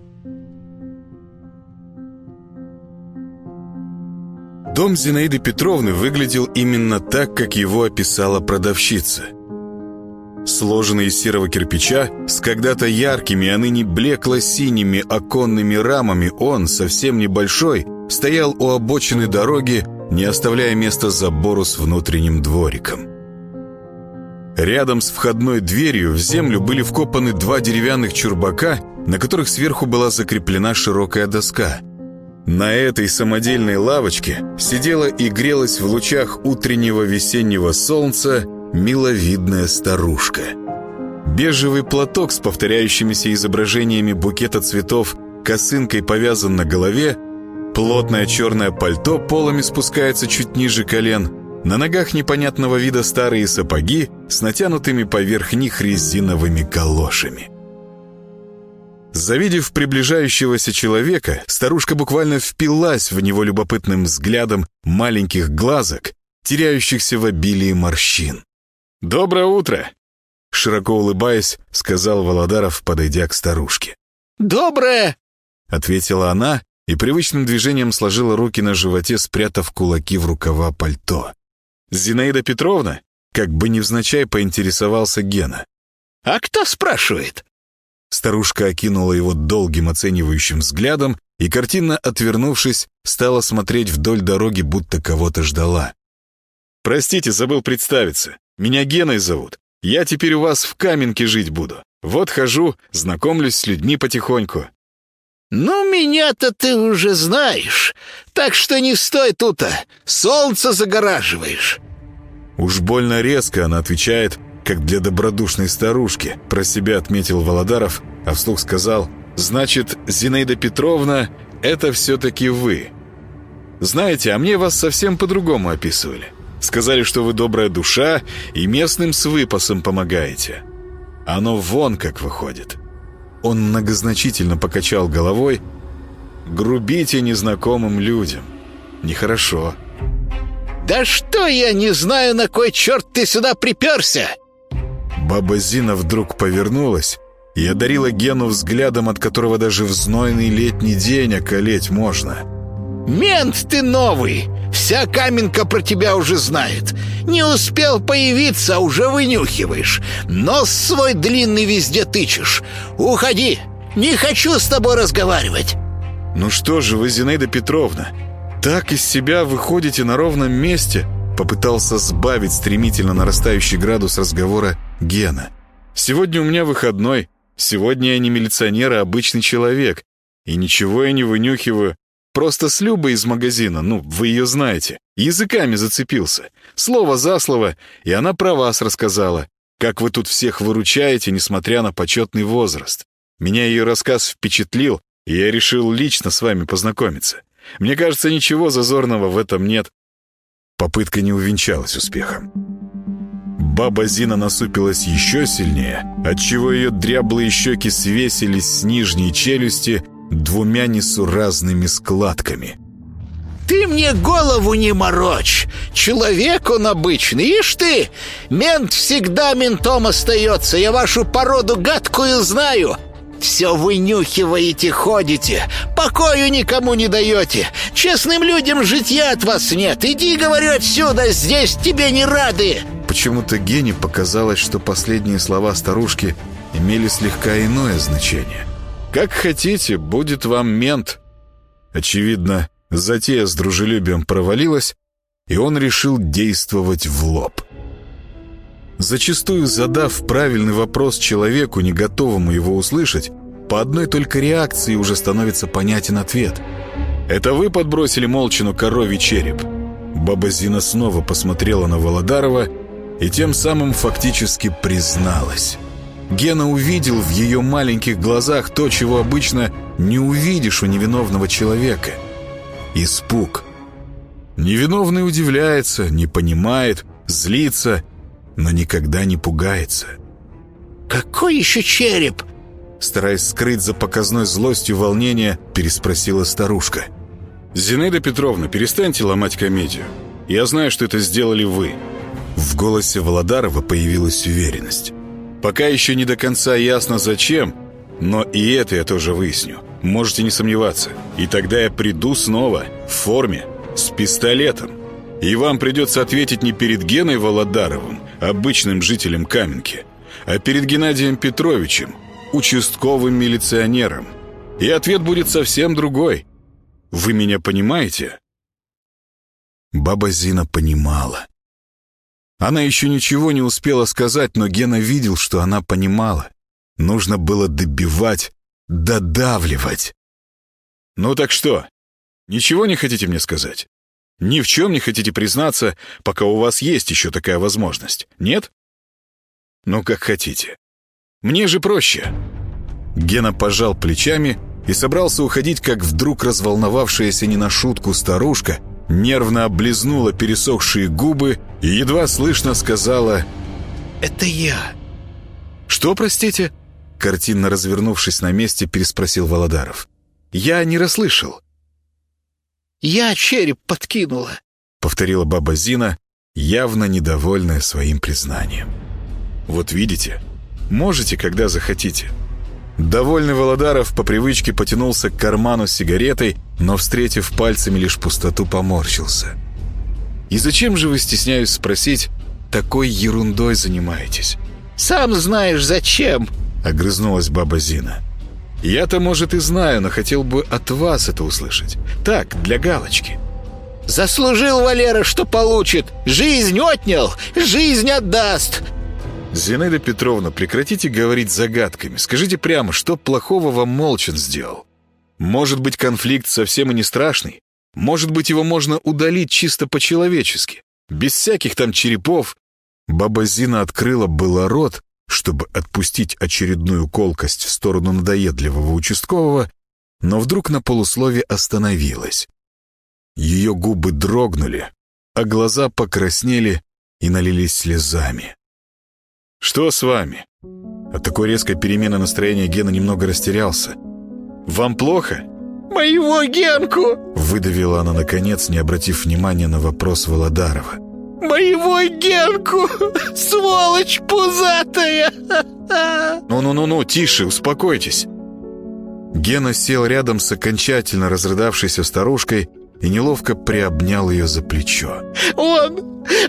Дом Зинаиды Петровны выглядел именно так, как его описала продавщица. Сложенный из серого кирпича, с когда-то яркими, а ныне блекло-синими оконными рамами, он, совсем небольшой, стоял у обочины дороги, не оставляя места забору с внутренним двориком. Рядом с входной дверью в землю были вкопаны 2 деревянных чурбака, на которых сверху была закреплена широкая доска. На этой самодельной лавочке сидела и грелась в лучах утреннего весеннего солнца миловидная старушка. Бежевый платок с повторяющимися изображениями букета цветов косынкой повязан на голове, плотное черное пальто полами спускается чуть ниже колен, на ногах непонятного вида старые сапоги с натянутыми поверх них резиновыми галошами. Завидев приближающегося человека, старушка буквально впилась в него любопытным взглядом маленьких глазок, теряющихся в обилии морщин. «Доброе утро!» — широко улыбаясь, сказал Володаров, подойдя к старушке. «Доброе!» — ответила она и привычным движением сложила руки на животе, спрятав кулаки в рукава пальто. «Зинаида Петровна?» — как бы невзначай поинтересовался Гена. «А кто спрашивает?» Старушка окинула его долгим оценивающим взглядом и, картинно отвернувшись, стала смотреть вдоль дороги, будто кого-то ждала. «Простите, забыл представиться. Меня Геной зовут. Я теперь у вас в Каменке жить буду. Вот хожу, знакомлюсь с людьми потихоньку». «Ну, меня-то ты уже знаешь, так что не стой тут-то, солнце загораживаешь». Уж больно резко она отвечает, как для добродушной старушки, про себя отметил Володаров, а вслух сказал: «Значит, Зинаида Петровна, это все-таки вы. Знаете, а мне вас совсем по-другому описывали. Сказали, что вы добрая душа и местным с выпасом помогаете. Оно вон как выходит». Он многозначительно покачал головой. «Грубите незнакомым людям. Нехорошо». «Да что я не знаю, на кой черт ты сюда приперся?» Баба Зина вдруг повернулась и одарила Гену взглядом, от которого даже в знойный летний день околеть можно. «Мент ты новый! Вся Каменка про тебя уже знает. Не успел появиться, а уже вынюхиваешь. Нос свой длинный везде тычешь. Уходи! Не хочу с тобой разговаривать!» «Ну что же вы, Зинаида Петровна, так из себя выходите на ровном месте?» Попытался сбавить стремительно нарастающий градус разговора Гена. «Сегодня у меня выходной. Сегодня я не милиционер, а обычный человек. И ничего я не вынюхиваю. Просто с Любой из магазина, вы ее знаете, языками зацепился. Слово за слово, и она про вас рассказала. Как вы тут всех выручаете, несмотря на почетный возраст. Меня ее рассказ впечатлил, и я решил лично с вами познакомиться. Мне кажется, ничего зазорного в этом нет». Попытка не увенчалась успехом. Баба Зина насупилась еще сильнее, отчего ее дряблые щеки свесились с нижней челюсти 2 несуразными складками. «Ты мне голову не морочь! Человек он обычный, ишь ты! Мент всегда ментом остается, я вашу породу гадкую знаю! Все вынюхиваете, ходите, покою никому не даете, честным людям житья от вас нет, иди, говорю, отсюда, здесь тебе не рады!» Почему-то Гене показалось, что последние слова старушки имели слегка иное значение. «Как хотите, будет вам мент». Очевидно, затея с дружелюбием провалилась, и он решил действовать в лоб. Зачастую задав правильный вопрос человеку, не готовому его услышать, по одной только реакции уже становится понятен ответ. «Это вы подбросили Молчину коровий череп?» Баба Зина снова посмотрела на Володарова и тем самым фактически призналась. Гена увидел в ее маленьких глазах то, чего обычно не увидишь у невиновного человека. Испуг. Невиновный удивляется, не понимает, злится, но никогда не пугается. «Какой еще череп?» Стараясь скрыть за показной злостью волнение, переспросила старушка. «Зинаида Петровна, перестаньте ломать комедию. Я знаю, что это сделали вы». В голосе Володарова появилась уверенность. «Пока еще не до конца ясно, зачем, но и это я тоже выясню. Можете не сомневаться. И тогда я приду снова, в форме, с пистолетом. И вам придется ответить не перед Геной Володаровым, обычным жителем Каменки, а перед Геннадием Петровичем, участковым милиционером. И ответ будет совсем другой. Вы меня понимаете?» Баба Зина понимала. Она еще ничего не успела сказать, но Гена видел, что она понимала. Нужно было добивать, додавливать. «Ну так что, ничего не хотите мне сказать? Ни в чем не хотите признаться, пока у вас есть еще такая возможность, нет? Ну, как хотите. Мне же проще». Гена пожал плечами и собрался уходить, как вдруг разволновавшаяся не на шутку старушка нервно облизнула пересохшие губы и едва слышно сказала: «Это я». «Что, простите?» Картинно развернувшись на месте, переспросил Володаров. «Я не расслышал». «Я череп подкинула», — повторила баба Зина, явно недовольная своим признанием. «Вот видите, можете, когда захотите». Довольный Володаров по привычке потянулся к карману с сигаретой, но, встретив пальцами лишь пустоту, поморщился. «И зачем же вы, стесняюсь спросить, такой ерундой занимаетесь?» «Сам знаешь, зачем», — огрызнулась баба Зина. «Я-то, может, и знаю, но хотел бы от вас это услышать. Так, для галочки». «Заслужил Валера, что получит. Жизнь отнял, жизнь отдаст». «Зинаида Петровна, прекратите говорить загадками. Скажите прямо, что плохого вам Молчин сделал? Может быть, конфликт совсем и не страшный? Может быть, его можно удалить чисто по-человечески, без всяких там черепов?» Баба Зина открыла было рот, чтобы отпустить очередную колкость в сторону надоедливого участкового, но вдруг на полуслове остановилась. Ее губы дрогнули, а глаза покраснели и налились слезами. «Что с вами?» От такой резкой перемены настроения Гена немного растерялся. «Вам плохо?» «Моего Генку!» — выдавила она наконец, не обратив внимания на вопрос Володарова. «Моего Генку! Сволочь пузатая!» «Ну, тише, успокойтесь!» Гена сел рядом с окончательно разрыдавшейся старушкой и неловко приобнял ее за плечо. Он!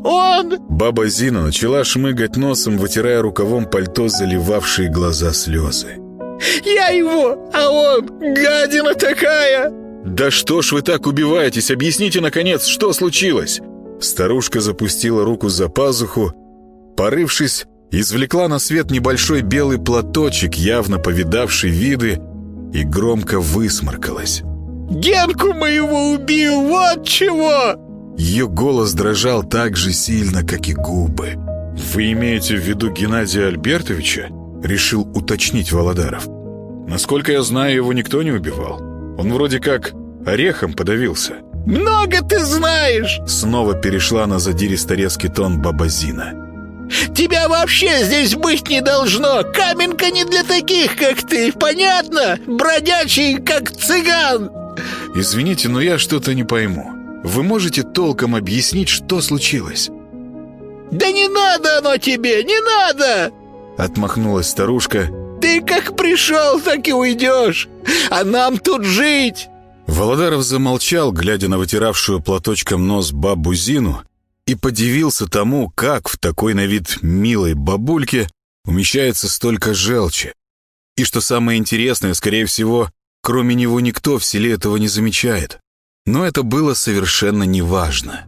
Баба Зина начала шмыгать носом, вытирая рукавом пальто заливавшие глаза слезы. «Я его, а он гадина такая!» «Да что ж вы так убиваетесь? Объясните, наконец, что случилось?» Старушка запустила руку за пазуху, порывшись, извлекла на свет небольшой белый платочек, явно повидавший виды, и громко высморкалась. «Генку моего убил, вот чего!» Ее голос дрожал так же сильно, как и губы. «Вы имеете в виду Геннадия Альбертовича?» — решил уточнить Володаров. «Насколько я знаю, его никто не убивал. Он вроде как орехом подавился». «Много ты знаешь!» — снова перешла на задиристо-резкий тон баба Зина. «Тебя вообще здесь быть не должно! Каменка не для таких, как ты, понятно? Бродячий, как цыган!» «Извините, но я что-то не пойму. Вы можете толком объяснить, что случилось?» «Да не надо оно тебе, не надо!» — отмахнулась старушка. «Ты как пришел, так и уйдешь, а нам тут жить!» Володаров замолчал, глядя на вытиравшую платочком нос бабу Зину, и подивился тому, как в такой на вид милой бабульке умещается столько желчи. И что самое интересное, скорее всего, кроме него никто в селе этого не замечает. Но это было совершенно неважно.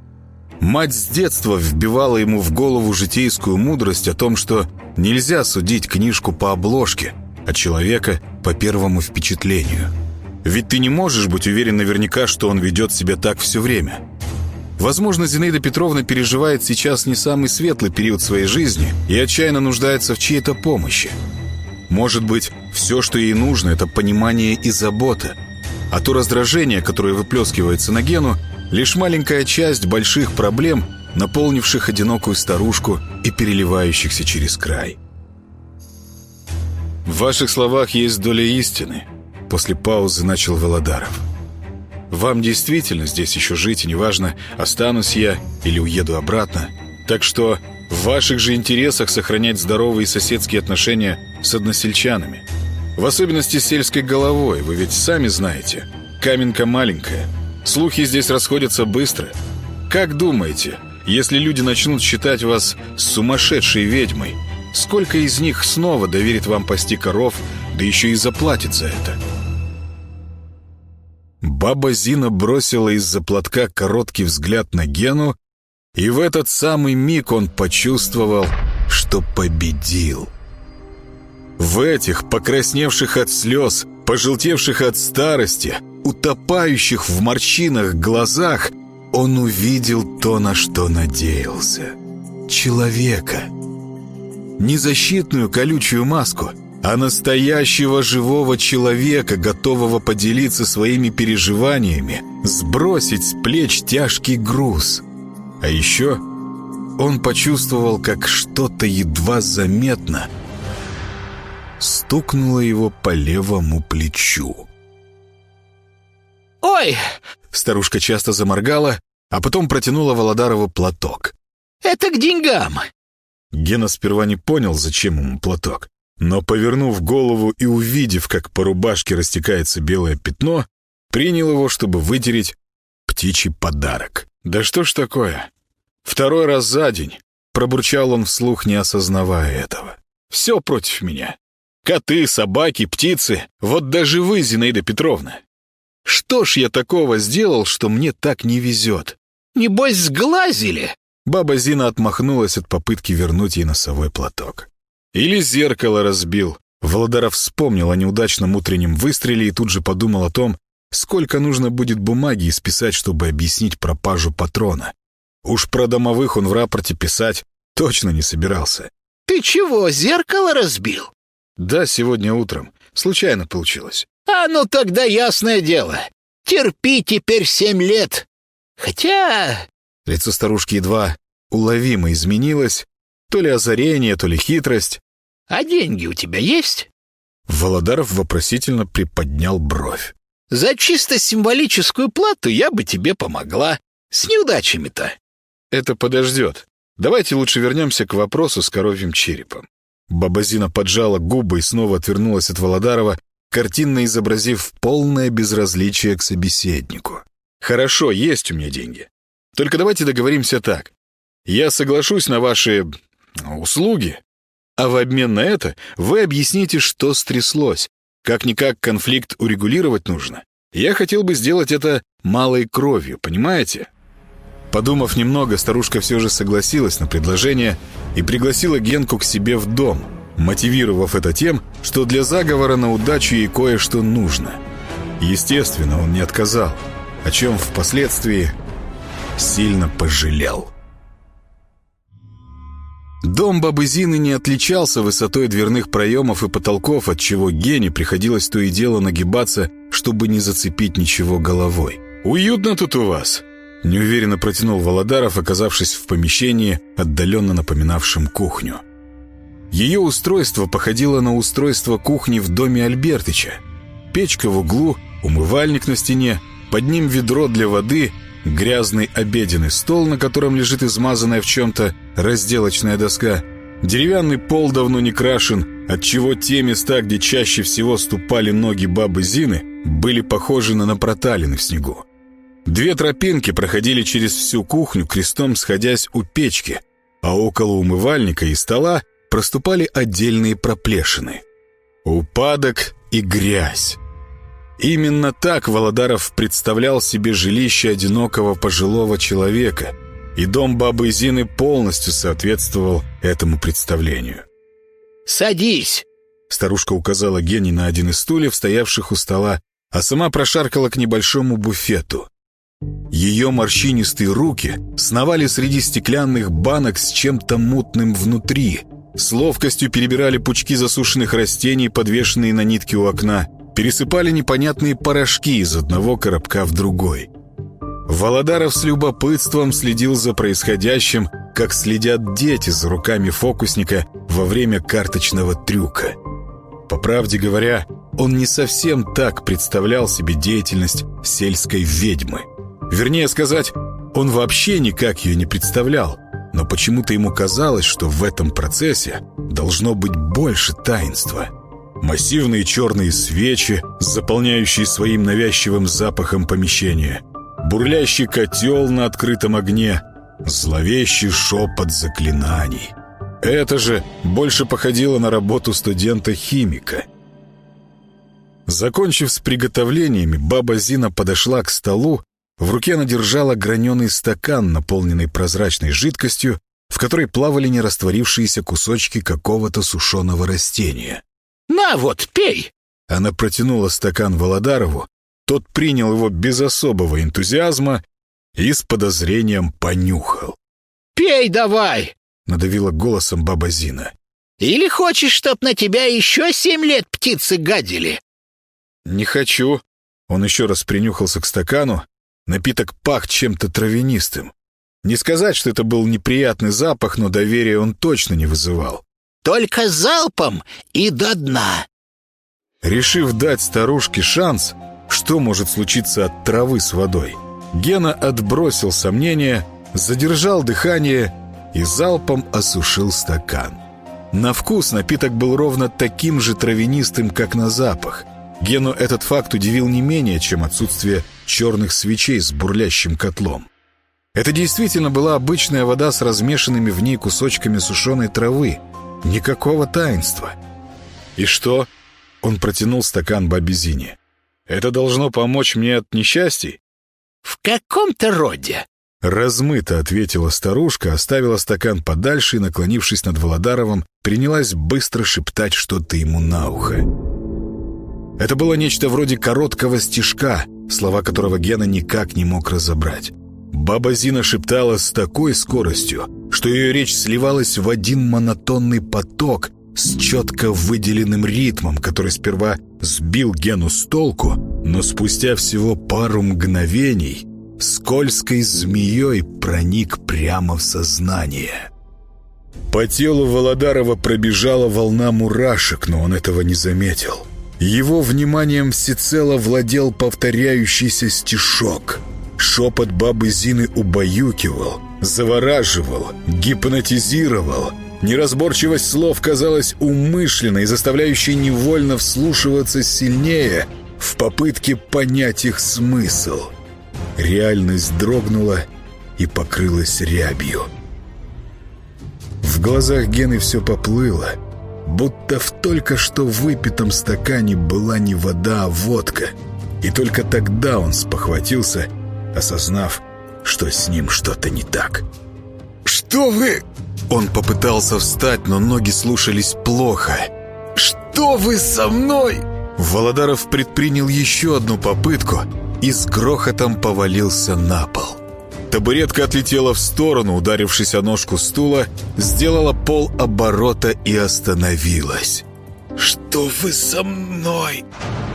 Мать с детства вбивала ему в голову житейскую мудрость о том, что нельзя судить книжку по обложке, а человека по первому впечатлению. Ведь ты не можешь быть уверен наверняка, что он ведет себя так все время. Возможно, Зинаида Петровна переживает сейчас не самый светлый период своей жизни и отчаянно нуждается в чьей-то помощи. Может быть, все, что ей нужно, это понимание и забота. А то раздражение, которое выплескивается на Гену, лишь маленькая часть больших проблем, наполнивших одинокую старушку и переливающихся через край. «В ваших словах есть доля истины», — после паузы начал Володаров. «Вам действительно здесь еще жить, и неважно, останусь я или уеду обратно. Так что в ваших же интересах сохранять здоровые соседские отношения с односельчанами. В особенности с сельской головой, вы ведь сами знаете. Каменка маленькая. Слухи здесь расходятся быстро. Как думаете, если люди начнут считать вас сумасшедшей ведьмой, сколько из них снова доверит вам пасти коров, да еще и заплатит за это? Баба Зина бросила из-за платка короткий взгляд на Гену, и в этот самый миг он почувствовал, что победил. В этих покрасневших от слез, пожелтевших от старости, утопающих в морщинах глазах он увидел то, на что надеялся. Человека. Не защитную колючую маску, а настоящего живого человека, готового поделиться своими переживаниями, сбросить с плеч тяжкий груз. А еще он почувствовал, как что-то едва заметно стукнуло его по левому плечу. «Ой!» Старушка часто заморгала, а потом протянула Володарову платок. «Это к деньгам!» Гена сперва не понял, зачем ему платок, но, повернув голову и увидев, как по рубашке растекается белое пятно, принял его, чтобы вытереть птичий подарок. «Да что ж такое? Второй раз за день!» — пробурчал он вслух, не осознавая этого. «Все против меня. Коты, собаки, птицы, вот даже вы, Зинаида Петровна. Что ж я такого сделал, что мне так не везет?» «Небось, сглазили!» Баба Зина отмахнулась от попытки вернуть ей носовой платок. «Или зеркало разбил». Володаров вспомнил о неудачном утреннем выстреле и тут же подумал о том, сколько нужно будет бумаги исписать, чтобы объяснить пропажу патрона. Уж про домовых он в рапорте писать точно не собирался. «Ты чего, зеркало разбил?» «Да, сегодня утром. Случайно получилось». «А ну тогда ясное дело. Терпи теперь 7 лет. Хотя...» Лицо старушки едва уловимо изменилось. То ли озарение, то ли хитрость. «А деньги у тебя есть?» Володаров вопросительно приподнял бровь. «За чисто символическую плату я бы тебе помогла. С неудачами-то». «Это подождет. Давайте лучше вернемся к вопросу с коровьим черепом». Баба Зина поджала губы и снова отвернулась от Володарова, картинно изобразив полное безразличие к собеседнику. «Хорошо, есть у меня деньги. Только давайте договоримся так. Я соглашусь на ваши услуги, а в обмен на это вы объясните, что стряслось. Как-никак конфликт урегулировать нужно. Я хотел бы сделать это малой кровью, понимаете?» Подумав немного, старушка все же согласилась на предложение и пригласила Генку к себе в дом, мотивировав это тем, что для заговора на удачу ей кое-что нужно. Естественно, он не отказал, о чем впоследствии сильно пожалел. Дом бабы Зины не отличался высотой дверных проемов и потолков, отчего Гене приходилось то и дело нагибаться, чтобы не зацепить ничего головой. «Уютно тут у вас», — неуверенно протянул Володаров, оказавшись в помещении, отдаленно напоминавшем кухню. Ее устройство походило на устройство кухни в доме Альбертыча. Печка в углу, умывальник на стене, под ним ведро для воды, грязный обеденный стол, на котором лежит измазанная в чем-то разделочная доска, деревянный пол давно не крашен, отчего те места, где чаще всего ступали ноги бабы Зины, были похожи на проталины в снегу. 2 тропинки проходили через всю кухню, крестом сходясь у печки, а около умывальника и стола проступали отдельные проплешины. Упадок и грязь. Именно так Володаров представлял себе жилище одинокого пожилого человека, и дом бабы Зины полностью соответствовал этому представлению. «Садись!» Старушка указала Гене на один из стульев, стоявших у стола, а сама прошаркала к небольшому буфету. Ее морщинистые руки сновали среди стеклянных банок с чем-то мутным внутри, с ловкостью перебирали пучки засушенных растений, подвешенные на нитке у окна, пересыпали непонятные порошки из одного коробка в другой. Володаров с любопытством следил за происходящим, как следят дети за руками фокусника во время карточного трюка. По правде говоря, он не совсем так представлял себе деятельность сельской ведьмы. Вернее сказать, он вообще никак ее не представлял, но почему-то ему казалось, что в этом процессе должно быть больше таинства. массивные черные свечи, заполняющие своим навязчивым запахом помещение, бурлящий котел на открытом огне, зловещий шепот заклинаний. Это же больше походило на работу студента-химика. Закончив с приготовлениями, баба Зина подошла к столу. В руке она держала граненый стакан, наполненный прозрачной жидкостью, в которой плавали нерастворившиеся кусочки какого-то сушеного растения. «На вот, пей!» Она протянула стакан Володарову. Тот принял его без особого энтузиазма и с подозрением понюхал. «Пей давай!» — надавила голосом баба Зина. «Или хочешь, чтоб на тебя еще 7 лет птицы гадили?» «Не хочу». Он еще раз принюхался к стакану. Напиток пах чем-то травянистым. Не сказать, что это был неприятный запах, но доверия он точно не вызывал. «Только залпом и до дна!» Решив дать старушке шанс, что может случиться от травы с водой, Гена отбросил сомнения, задержал дыхание и залпом осушил стакан. На вкус напиток был ровно таким же травянистым, как на запах. Гену этот факт удивил не менее, чем отсутствие черных свечей с бурлящим котлом. Это действительно была обычная вода с размешанными в ней кусочками сушеной травы. Никакого таинства. «И что?» — он протянул стакан бабе Зине. «Это должно помочь мне от несчастий?» «В каком-то роде», — размыто ответила старушка, оставила стакан подальше и, наклонившись над Володаровым, принялась быстро шептать что-то ему на ухо. Это было нечто вроде короткого стишка, слова которого Гена никак не мог разобрать. Баба Зина шептала с такой скоростью, что ее речь сливалась в один монотонный поток с четко выделенным ритмом, который сперва сбил Гену с толку, но спустя всего пару мгновений скользкой змеей проник прямо в сознание. По телу Володарова пробежала волна мурашек, но он этого не заметил. Его вниманием всецело владел повторяющийся стишок. Шепот бабы Зины убаюкивал, завораживал, гипнотизировал. Неразборчивость слов казалась умышленной, заставляющей невольно вслушиваться сильнее в попытке понять их смысл. Реальность дрогнула и покрылась рябью. В глазах Гены все поплыло, будто в только что выпитом стакане была не вода, а водка. И только тогда он спохватился, осознав, что с ним что-то не так. «Что вы?» Он попытался встать, но ноги слушались плохо. «Что вы со мной?» Володаров предпринял еще одну попытку и с грохотом повалился на пол. Табуретка отлетела в сторону, ударившись о ножку стула, сделала полоборота и остановилась. «Что вы со мной?»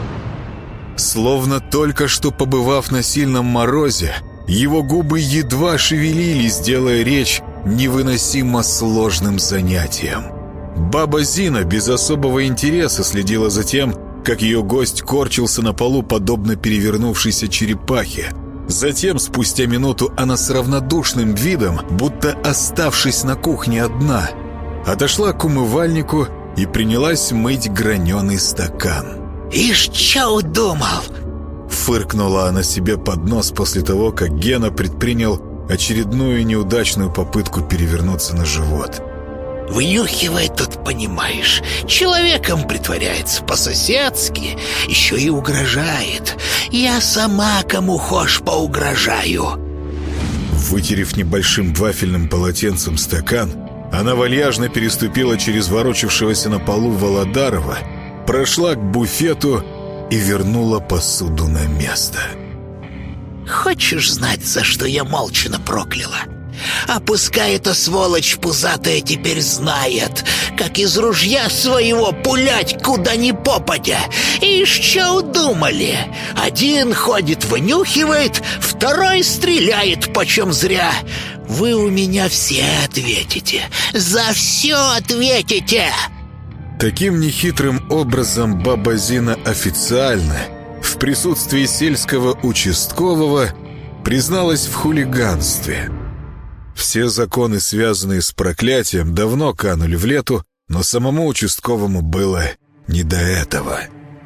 Словно только что побывав на сильном морозе, его губы едва шевелились, делая речь невыносимо сложным занятием. Баба Зина без особого интереса следила за тем, как ее гость корчился на полу, подобно перевернувшейся черепахе. Затем, спустя минуту, она с равнодушным видом, будто оставшись на кухне одна, отошла к умывальнику и принялась мыть граненый стакан. «Ишь, чё удумал?» Фыркнула она себе под нос после того, как Гена предпринял очередную неудачную попытку перевернуться на живот. «Вынюхивает тут, понимаешь, человеком притворяется по-соседски, еще и угрожает. Я сама кому хошь поугрожаю». Вытерев небольшим вафельным полотенцем стакан, она вальяжно переступила через ворочавшегося на полу Володарова, прошла к буфету и вернула посуду на место. «Хочешь знать, за что я молча прокляла? А пускай эта сволочь пузатая теперь знает, как из ружья своего пулять куда ни попадя. Ишь, что удумали? Один ходит, вынюхивает, второй стреляет почем зря. Вы у меня все ответите, за все ответите!» Таким нехитрым образом баба Зина официально, в присутствии сельского участкового, призналась в хулиганстве. Все законы, связанные с проклятием, давно канули в лету, но самому участковому было не до этого.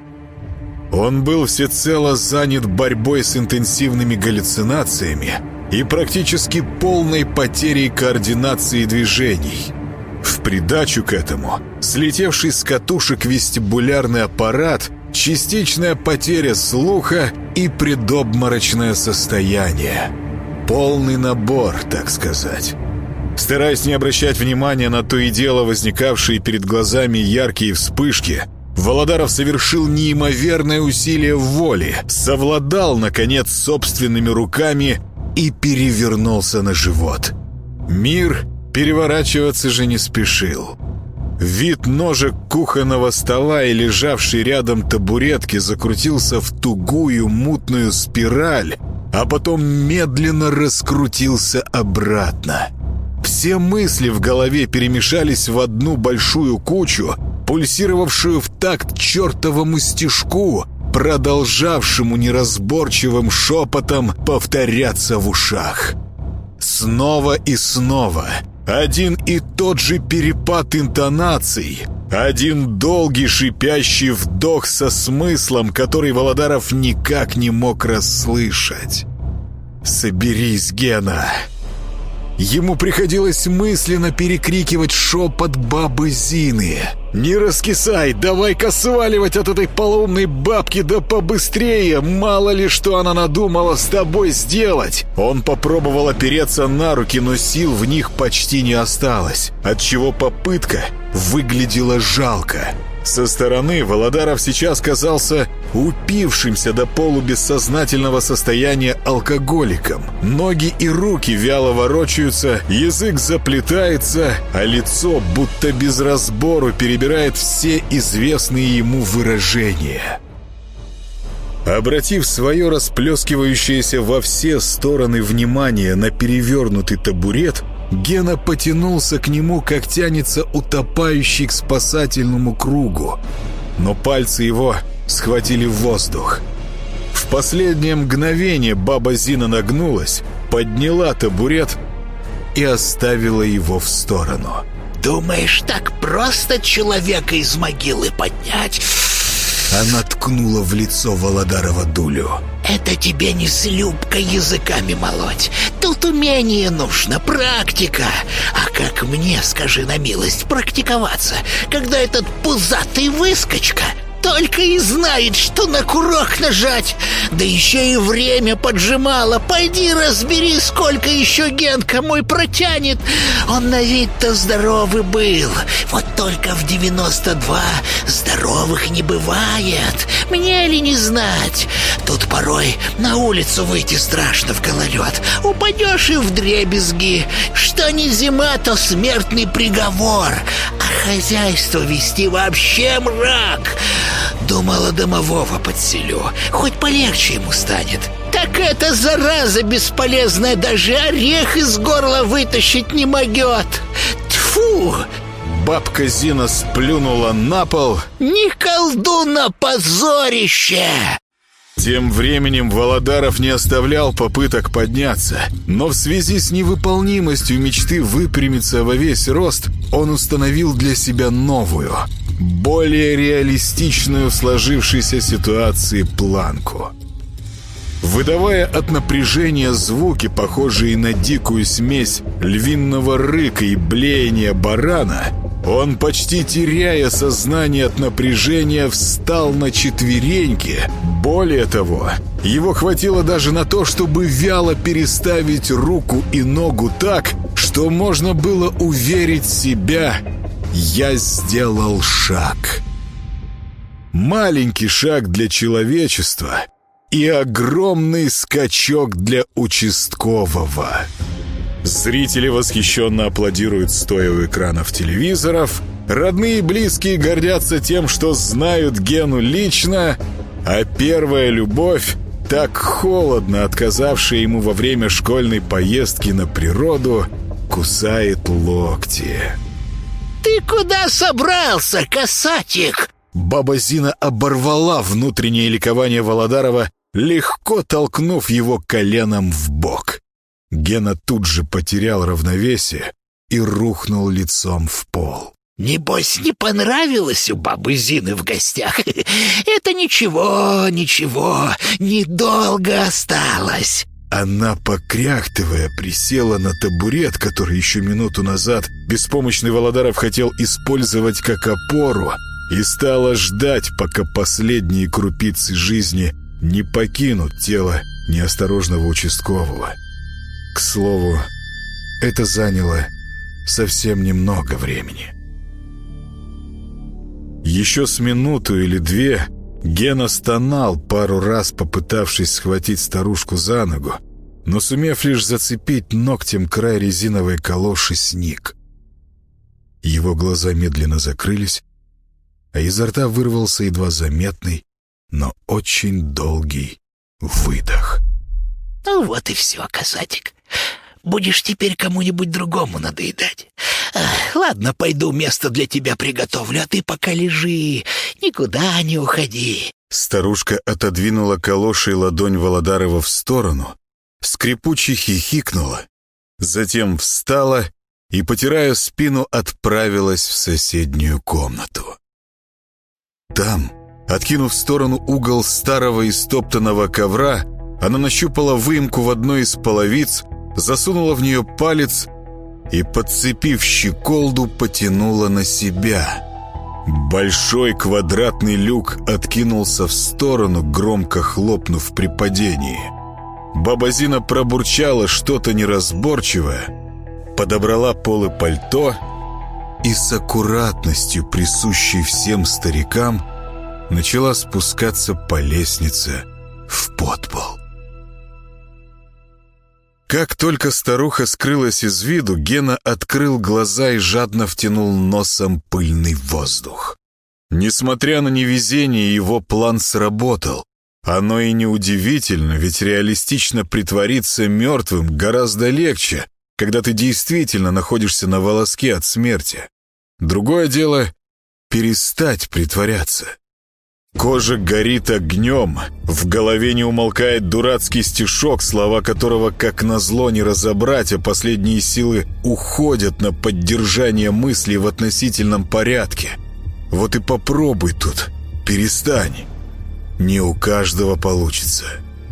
Он был всецело занят борьбой с интенсивными галлюцинациями и практически полной потерей координации движений. В придачу к этому слетевший с катушек вестибулярный аппарат, частичная потеря слуха и предобморочное состояние. Полный набор, так сказать. Стараясь не обращать внимания на то и дело возникавшие перед глазами яркие вспышки, Володаров совершил неимоверное усилие воли, совладал, наконец, собственными руками и перевернулся на живот. Мир переворачиваться же не спешил. Вид ножек кухонного стола и лежавшей рядом табуретки закрутился в тугую мутную спираль, а потом медленно раскрутился обратно. Все мысли в голове перемешались в одну большую кучу, пульсировавшую в такт чертовому стишку, продолжавшему неразборчивым шепотом повторяться в ушах. Снова и снова один и тот же перепад интонаций, один долгий шипящий вдох со смыслом, который Володаров никак не мог расслышать. «Соберись, Гена!» Ему приходилось мысленно перекрикивать шепот бабы Зины. «Не раскисай, давай-ка сваливать от этой полоумной бабки, да побыстрее! Мало ли, что она надумала с тобой сделать!» Он попробовал опереться на руки, но сил в них почти не осталось, отчего попытка выглядела жалко. Со стороны Володаров сейчас казался упившимся до полубессознательного состояния алкоголиком. Ноги и руки вяло ворочаются, язык заплетается, а лицо будто без разбору перебирает все известные ему выражения. Обратив свое расплескивающееся во все стороны внимание на перевернутый табурет, Гена потянулся к нему, как тянется утопающий к спасательному кругу. Но пальцы его схватили воздух. В последнее мгновение баба Зина нагнулась, подняла табурет и оставила его в сторону. «Думаешь, так просто человека из могилы поднять?» Она ткнула в лицо Володарова дулю. «Это тебе не с Любкой языками молоть. Тут умение нужно, практика. А как мне, скажи на милость, практиковаться, когда этот пузатый выскочка только и знает, что на курок нажать, да еще и время поджимало. Пойди разбери, сколько еще Генка мой протянет. Он на вид-то здоровый был, вот только в 92 здоровых не бывает. Мне ли не знать? Тут порой на улицу выйти страшно в гололед. Упадешь и вдребезги. Что не зима, то смертный приговор. А хозяйство вести вообще мрак. Думала, домового подселю, хоть полегче ему станет. Так эта зараза бесполезная даже орех из горла вытащить не могет. Тьфу!» Бабка Зина сплюнула на пол. «Не колдун, а позорище!» Тем временем Володаров не оставлял попыток подняться, но в связи с невыполнимостью мечты выпрямиться во весь рост, он установил для себя новую, более реалистичную в сложившейся ситуации планку. Выдавая от напряжения звуки, похожие на дикую смесь львиного рыка и блеяния барана, он, почти теряя сознание от напряжения, встал на четвереньки. Более того, его хватило даже на то, чтобы вяло переставить руку и ногу так, что можно было уверить себя: «Я сделал шаг». Маленький шаг для человечества и огромный скачок для участкового. Зрители восхищенно аплодируют, стоя у экранов телевизоров. Родные и близкие гордятся тем, что знают Гену лично, а первая любовь, так холодно отказавшая ему во время школьной поездки на природу, кусает локти. «Ты куда собрался, касатик?» Баба Зина оборвала внутреннее ликование Володарова, легко толкнув его коленом в бок. Гена тут же потерял равновесие и рухнул лицом в пол. Небось, не понравилось у бабы Зины в гостях? Это ничего, недолго осталось». Она, покряхтывая, присела на табурет, который еще минуту назад беспомощный Володаров хотел использовать как опору, и стала ждать, пока последние крупицы жизни не покинут тело неосторожного участкового. К слову, это заняло совсем немного времени. Еще с минуту или две Гена стонал, пару раз попытавшись схватить старушку за ногу, но сумев лишь зацепить ногтем край резиновой калоши, сник. Его глаза медленно закрылись, а изо рта вырвался едва заметный, но очень долгий выдох. «Ну вот и все, касатик. Будешь теперь кому-нибудь другому надоедать. Ладно, пойду место для тебя приготовлю, а ты пока лежи, никуда не уходи». Старушка отодвинула калошей ладонь Володарова в сторону, скрипуче хихикнула, затем встала и, потирая спину, отправилась в соседнюю комнату. Там, откинув в сторону угол старого истоптанного ковра, она нащупала выемку в одной из половиц, засунула в нее палец и, подцепив щеколду, потянула на себя. Большой квадратный люк откинулся в сторону, громко хлопнув при падении. Баба Зина пробурчала что-то неразборчивое, подобрала полы пальто и с аккуратностью, присущей всем старикам, начала спускаться по лестнице в подпол. Как только старуха скрылась из виду, Гена открыл глаза и жадно втянул носом пыльный воздух. Несмотря на невезение, его план сработал. Оно и неудивительно, ведь реалистично притвориться мертвым гораздо легче, когда ты действительно находишься на волоске от смерти. Другое дело — перестать притворяться. Кожа горит огнем, в голове не умолкает дурацкий стишок, слова которого как назло не разобрать, а последние силы уходят на поддержание мыслей в относительном порядке. Вот и попробуй тут, перестань. Не у каждого получится.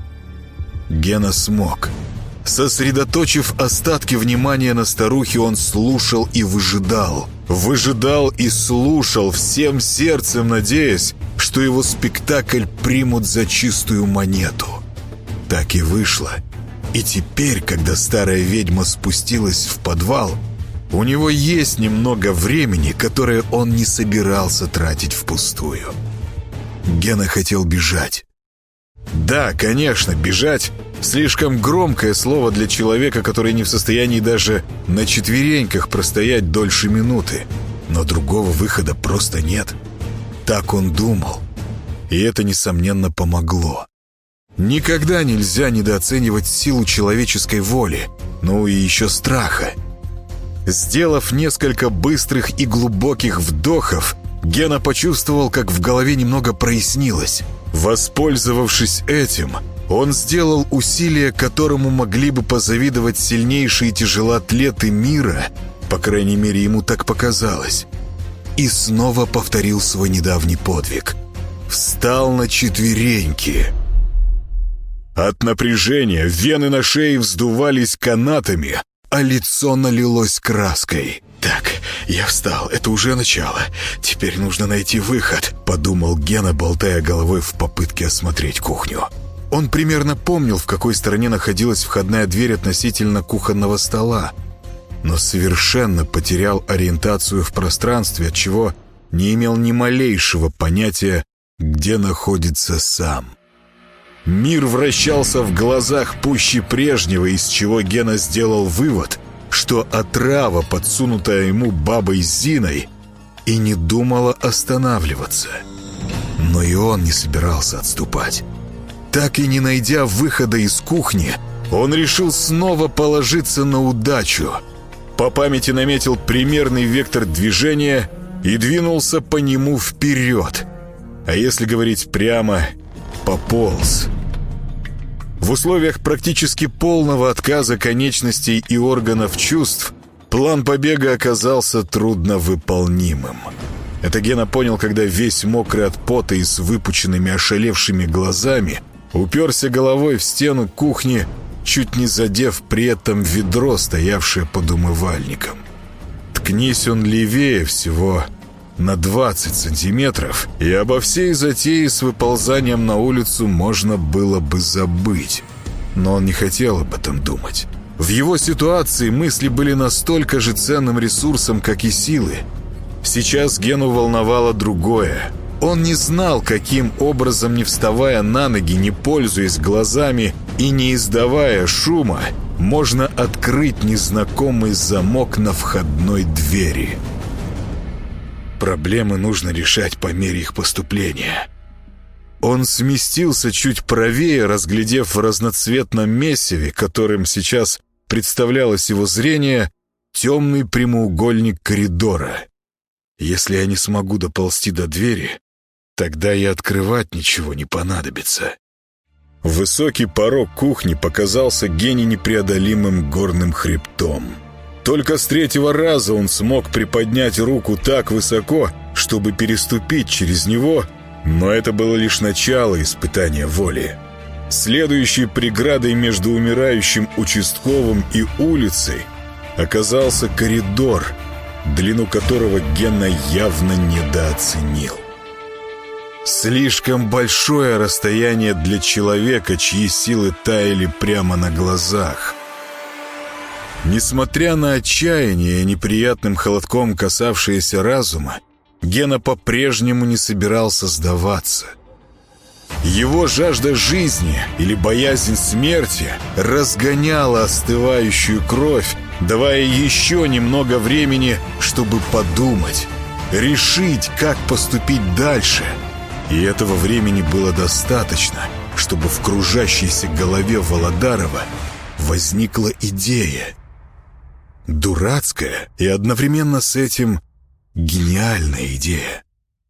Гена смог. Сосредоточив остатки внимания на старухе, он слушал и выжидал. Выжидал и слушал, всем сердцем надеясь, что его спектакль примут за чистую монету. Так и вышло. И теперь, когда старая ведьма спустилась в подвал, у него есть немного времени, которое он не собирался тратить впустую. Гена хотел бежать. Да, конечно, бежать — слишком громкое слово для человека, который не в состоянии даже на четвереньках простоять дольше минуты. Но другого выхода просто нет. Так он думал. И это, несомненно, помогло. Никогда нельзя недооценивать силу человеческой воли, ну и еще страха. Сделав несколько быстрых и глубоких вдохов, Гена почувствовал, как в голове немного прояснилось. Воспользовавшись этим, он сделал усилие, которому могли бы позавидовать сильнейшие тяжелоатлеты мира, по крайней мере, ему так показалось, и снова повторил свой недавний подвиг. Встал на четвереньки. От напряжения вены на шее вздувались канатами, а лицо налилось краской. «Так, я встал, это уже начало. Теперь нужно найти выход», — подумал Гена, болтая головой в попытке осмотреть кухню. Он примерно помнил, в какой стороне находилась входная дверь относительно кухонного стола, но совершенно потерял ориентацию в пространстве, отчего не имел ни малейшего понятия, где находится сам. Мир вращался в глазах пуще прежнего, из чего Гена сделал вывод, что отрава, подсунутая ему бабой Зиной, и не думала останавливаться. Но и он не собирался отступать. Так и не найдя выхода из кухни, он решил снова положиться на удачу. По памяти наметил примерный вектор движения и двинулся по нему вперед. А если говорить прямо, пополз. В условиях практически полного отказа конечностей и органов чувств План побега оказался трудновыполнимым. Это Гена понял, когда весь мокрый от пота и с выпученными ошалевшими глазами уперся головой в стену кухни, чуть не задев при этом ведро, стоявшее под умывальником. Ткнись он левее всего на 20 сантиметров, и обо всей затее с выползанием на улицу можно было бы забыть. Но он не хотел об этом думать. В его ситуации мысли были настолько же ценным ресурсом, как и силы. Сейчас Гену волновало другое. Он не знал, каким образом, не вставая на ноги, не пользуясь глазами и не издавая шума, можно открыть незнакомый замок на входной двери. Проблемы нужно решать по мере их поступления. Он сместился чуть правее, разглядев в разноцветном месиве, которым сейчас представлялось его зрение, темный прямоугольник коридора. Если я не смогу доползти до двери, тогда и открывать ничего не понадобится. Высокий порог кухни показался Гене непреодолимым горным хребтом. Только с третьего раза он смог приподнять руку так высоко, чтобы переступить через него, но это было лишь начало испытания воли. Следующей преградой между умирающим участковым и улицей оказался коридор, длину которого Гена явно недооценил. Слишком большое расстояние для человека, чьи силы таяли прямо на глазах. Несмотря на отчаяние и неприятным холодком касавшееся разума, Гена по-прежнему не собирался сдаваться. Его жажда жизни или боязнь смерти разгоняла остывающую кровь, давая еще немного времени, чтобы подумать, решить, как поступить дальше. И этого времени было достаточно, чтобы в кружащейся голове Володарова возникла идея. Дурацкая и одновременно с этим гениальная идея.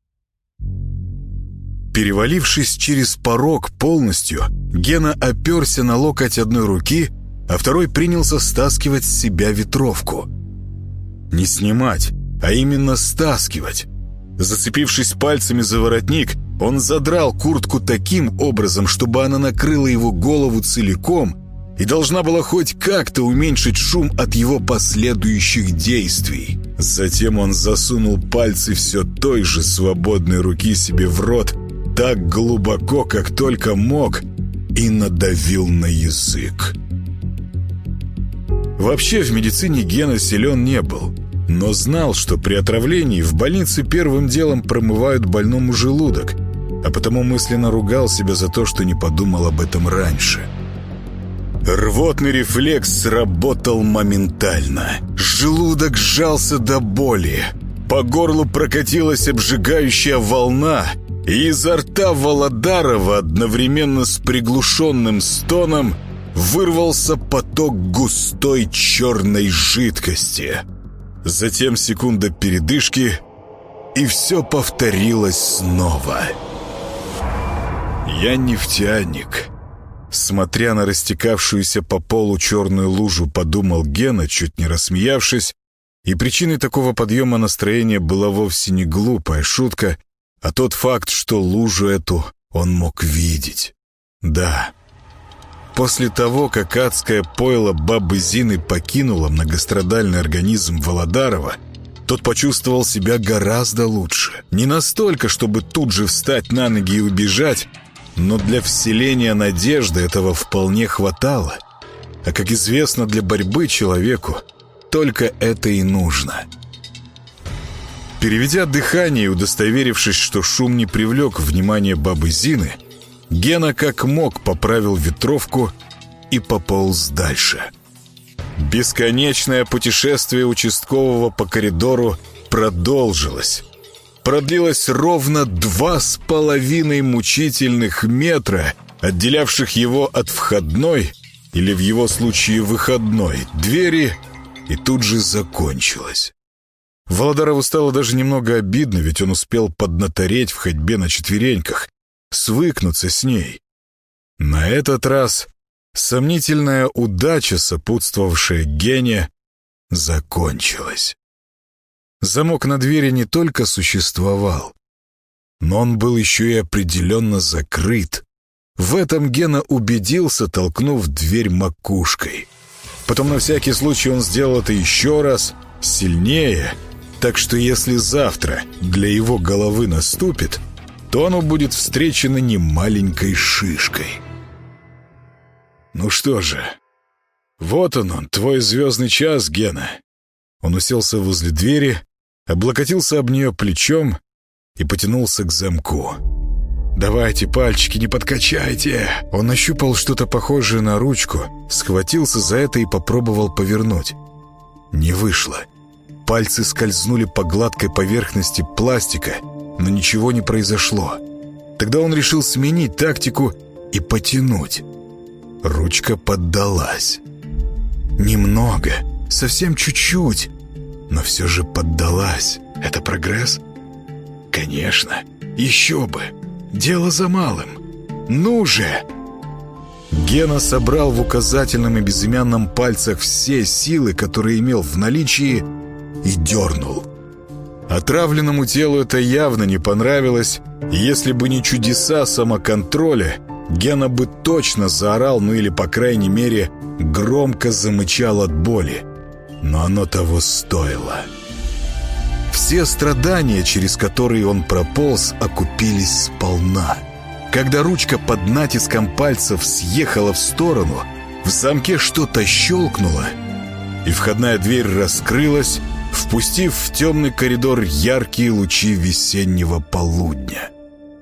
Перевалившись через порог полностью, Гена оперся на локоть одной руки, а второй принялся стаскивать с себя ветровку. Не снимать, а именно стаскивать. Зацепившись пальцами за воротник, он задрал куртку таким образом, чтобы она накрыла его голову целиком и должна была хоть как-то уменьшить шум от его последующих действий. Затем он засунул пальцы все той же свободной руки себе в рот так глубоко, как только мог, и надавил на язык. Вообще в медицине Гена силен не был, но знал, что при отравлении в больнице первым делом промывают больному желудок, а потому мысленно ругал себя за то, что не подумал об этом раньше. Рвотный рефлекс сработал моментально. Желудок сжался до боли. По горлу прокатилась обжигающая волна, и изо рта Володарова одновременно с приглушенным стоном вырвался поток густой черной жидкости. Затем секунда передышки, и все повторилось снова. «Я нефтяник», — смотря на растекавшуюся по полу черную лужу, подумал Гена, чуть не рассмеявшись, и причиной такого подъема настроения была вовсе не глупая шутка, а тот факт, что лужу эту он мог видеть. Да, после того, как адское пойло бабы Зины покинуло многострадальный организм Володарова, тот почувствовал себя гораздо лучше. Не настолько, чтобы тут же встать на ноги и убежать, но для вселения надежды этого вполне хватало. А как известно, для борьбы человеку только это и нужно. Переведя дыхание и удостоверившись, что шум не привлек внимание бабы Зины, Гена как мог поправил ветровку и пополз дальше. Бесконечное путешествие участкового по коридору продолжилось. Продлилось ровно 2,5 мучительных метра, отделявших его от входной, или в его случае выходной, двери, и тут же закончилось. Володарову стало даже немного обидно, ведь он успел поднатореть в ходьбе на четвереньках, свыкнуться с ней. На этот раз сомнительная удача, сопутствовавшая Гене, закончилась. Замок на двери не только существовал, но он был еще и определенно закрыт. В этом Гена убедился, толкнув дверь макушкой. Потом на всякий случай он сделал это еще раз, сильнее, так что если завтра для его головы наступит, то оно будет встречено немаленькой шишкой. «Ну что же, вот он, твой звездный час, Гена». Он уселся возле двери, облокотился об нее плечом и потянулся к замку. «Давайте, пальчики, не подкачайте!» Он нащупал что-то похожее на ручку, схватился за это и попробовал повернуть. Не вышло. Пальцы скользнули по гладкой поверхности пластика, но ничего не произошло. Тогда он решил сменить тактику и потянуть. Ручка поддалась. Немного, совсем чуть-чуть, но все же поддалась. Это прогресс? Конечно, еще бы. Дело за малым. Ну же! Гена собрал в указательном и безымянном пальцах все силы, которые имел в наличии, и дернул. Отравленному телу это явно не понравилось, и если бы не чудеса самоконтроля, Гена бы точно заорал, ну или, по крайней мере, громко замычал от боли. Но оно того стоило. Все страдания, через которые он прополз, окупились сполна. Когда ручка под натиском пальцев съехала в сторону, в замке что-то щелкнуло, и входная дверь раскрылась, впустив в темный коридор яркие лучи весеннего полудня.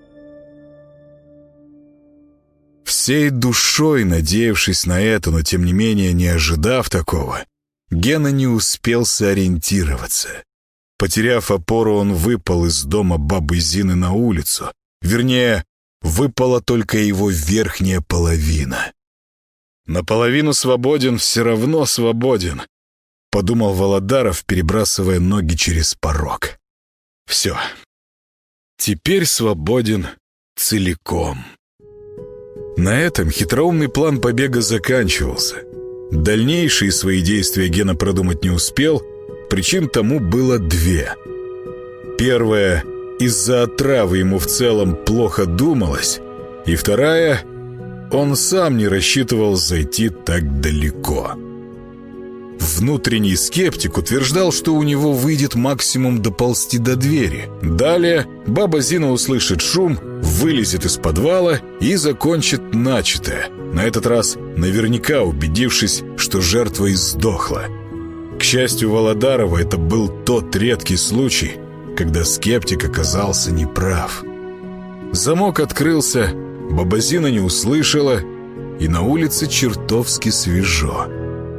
Всей душой надеявшись на это, но тем не менее не ожидав такого, Гена не успел сориентироваться. Потеряв опору, он выпал из дома бабы Зины на улицу. Вернее, выпала только его верхняя половина. «Наполовину свободен, все равно свободен», — подумал Володаров, перебрасывая ноги через порог. «Все. Теперь свободен целиком». На этом хитроумный план побега заканчивался. Дальнейшие свои действия Гена продумать не успел. Причин тому было две. Первая — из-за отравы ему в целом плохо думалось. И вторая — он сам не рассчитывал зайти так далеко. Внутренний скептик утверждал, что у него выйдет максимум доползти до двери. Далее баба Зина услышит шум, вылезет из подвала и закончит начатое, на этот раз наверняка убедившись, что жертва издохла. К счастью Володарова, это был тот редкий случай, когда скептик оказался неправ. Замок открылся, баба Зина не услышала, и на улице чертовски свежо.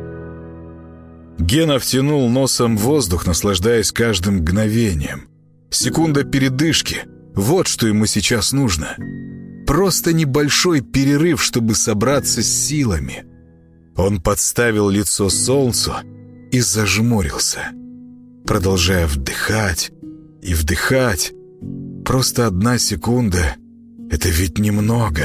Гена втянул носом воздух, наслаждаясь каждым мгновением. Секунда передышки — вот что ему сейчас нужно. Просто небольшой перерыв, чтобы собраться с силами. Он подставил лицо солнцу и зажмурился, продолжая вдыхать и вдыхать. Просто 1 секунда — это ведь немного.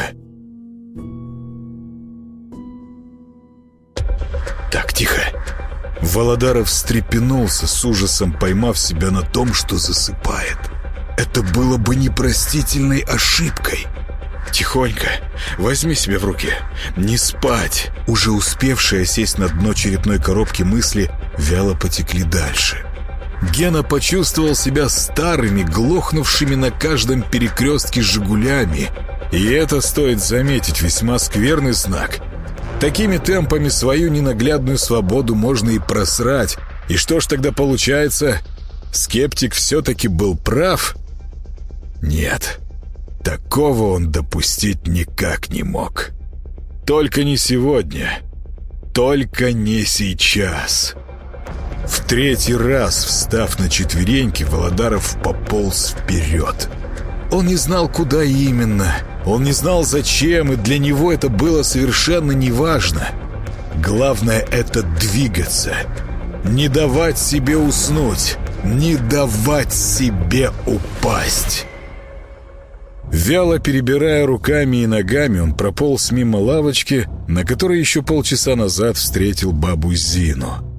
Так, тихо. Володаров встрепенулся, с ужасом поймав себя на том, что засыпает. Это было бы непростительной ошибкой. Тихонько, возьми себя в руки. Не спать. Уже успевшие сесть на дно черепной коробки мысли вяло потекли дальше. Гена почувствовал себя старыми, глохнувшими на каждом перекрестке «Жигулями». И это, стоит заметить, весьма скверный знак. Такими темпами свою ненаглядную свободу можно и просрать. И что ж тогда получается? Скептик все-таки был прав? Нет, такого он допустить никак не мог. Только не сегодня. Только не сейчас. В 3-й раз, встав на четвереньки, Володаров пополз вперед. Он не знал, куда именно. Он не знал, зачем, и для него это было совершенно неважно. Главное — это двигаться. Не давать себе уснуть. Не давать себе упасть. Вяло перебирая руками и ногами, он прополз мимо лавочки, на которой еще полчаса назад встретил бабу Зину.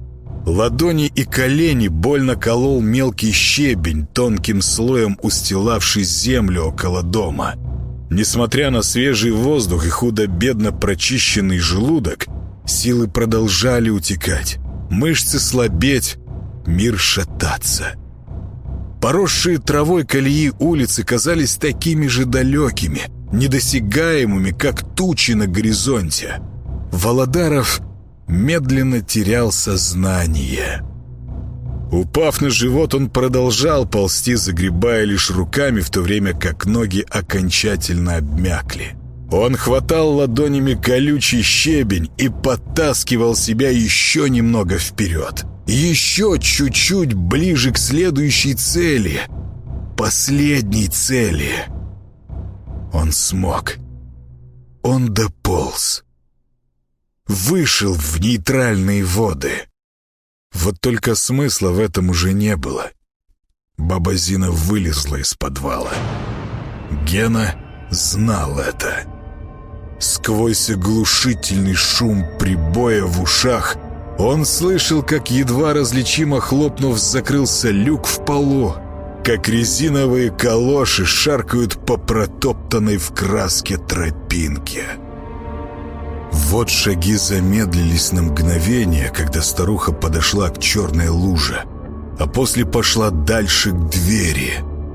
Ладони и колени больно колол мелкий щебень, тонким слоем устилавший землю около дома. Несмотря на свежий воздух и худо-бедно прочищенный желудок, силы продолжали утекать, мышцы слабеть, мир шататься. Поросшие травой колеи улицы казались такими же далекими, недосягаемыми, как тучи на горизонте. Володаров медленно терял сознание. Упав на живот, он продолжал ползти, загребая лишь руками, в то время как ноги окончательно обмякли. Он хватал ладонями колючий щебень и подтаскивал себя еще немного вперед. Еще чуть-чуть ближе к следующей цели. Последней цели. Он смог. Он дополз. Вышел в нейтральные воды. Вот только смысла в этом уже не было. Баба Зина вылезла из подвала. Гена знал это. Сквозь оглушительный шум прибоя в ушах он слышал, как, едва различимо хлопнув, закрылся люк в полу, как резиновые калоши шаркают по протоптанной в краске тропинке. Вот шаги замедлились на мгновение, когда старуха подошла к черной луже, а после пошла дальше к двери.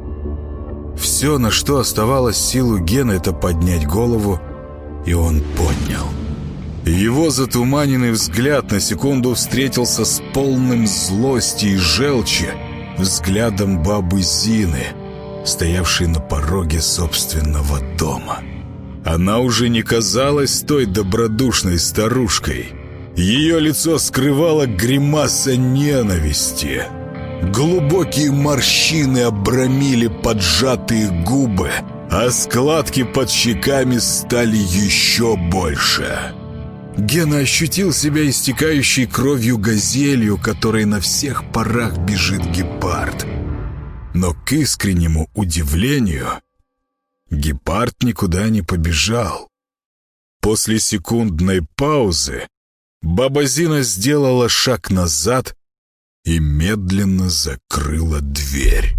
Все, на что оставалось сил у Гены, это поднять голову, и он поднял. Его затуманенный взгляд на секунду встретился с полным злости и желчи взглядом бабы Зины, стоявшей на пороге собственного дома. Она уже не казалась той добродушной старушкой. Ее лицо скрывало гримаса ненависти. Глубокие морщины обрамили поджатые губы, а складки под щеками стали еще больше. Гена ощутил себя истекающей кровью газелью, которой на всех парах бежит гепард. Но к искреннему удивлению гепард никуда не побежал. После секундной паузы баба Зина сделала шаг назад и медленно закрыла дверь.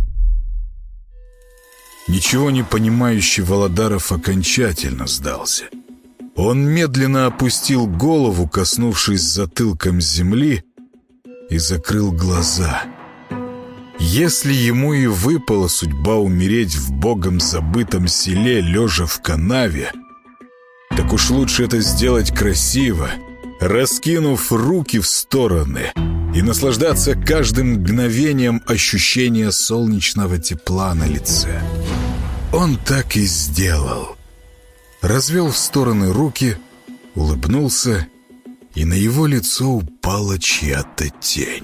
Ничего не понимающий Володаров окончательно сдался. Он медленно опустил голову, коснувшись затылком земли, и закрыл глаза. Если ему и выпала судьба умереть в богом забытом селе, лежа в канаве, так уж лучше это сделать красиво, раскинув руки в стороны и наслаждаться каждым мгновением ощущения солнечного тепла на лице. Он так и сделал. Развел в стороны руки, улыбнулся, и на его лицо упала чья-то тень.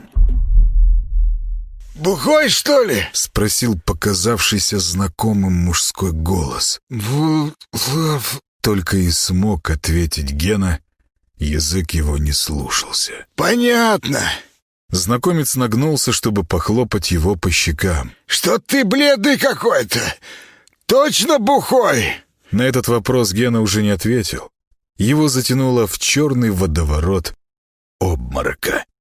«Бухой, что ли?» — спросил показавшийся знакомым мужской голос. Только и смог ответить Гена, язык его не слушался. «Понятно». Знакомец нагнулся, чтобы похлопать его по щекам. «Что ты бледный какой-то? Точно бухой?» На этот вопрос Гена уже не ответил. Его затянуло в черный водоворот обморока.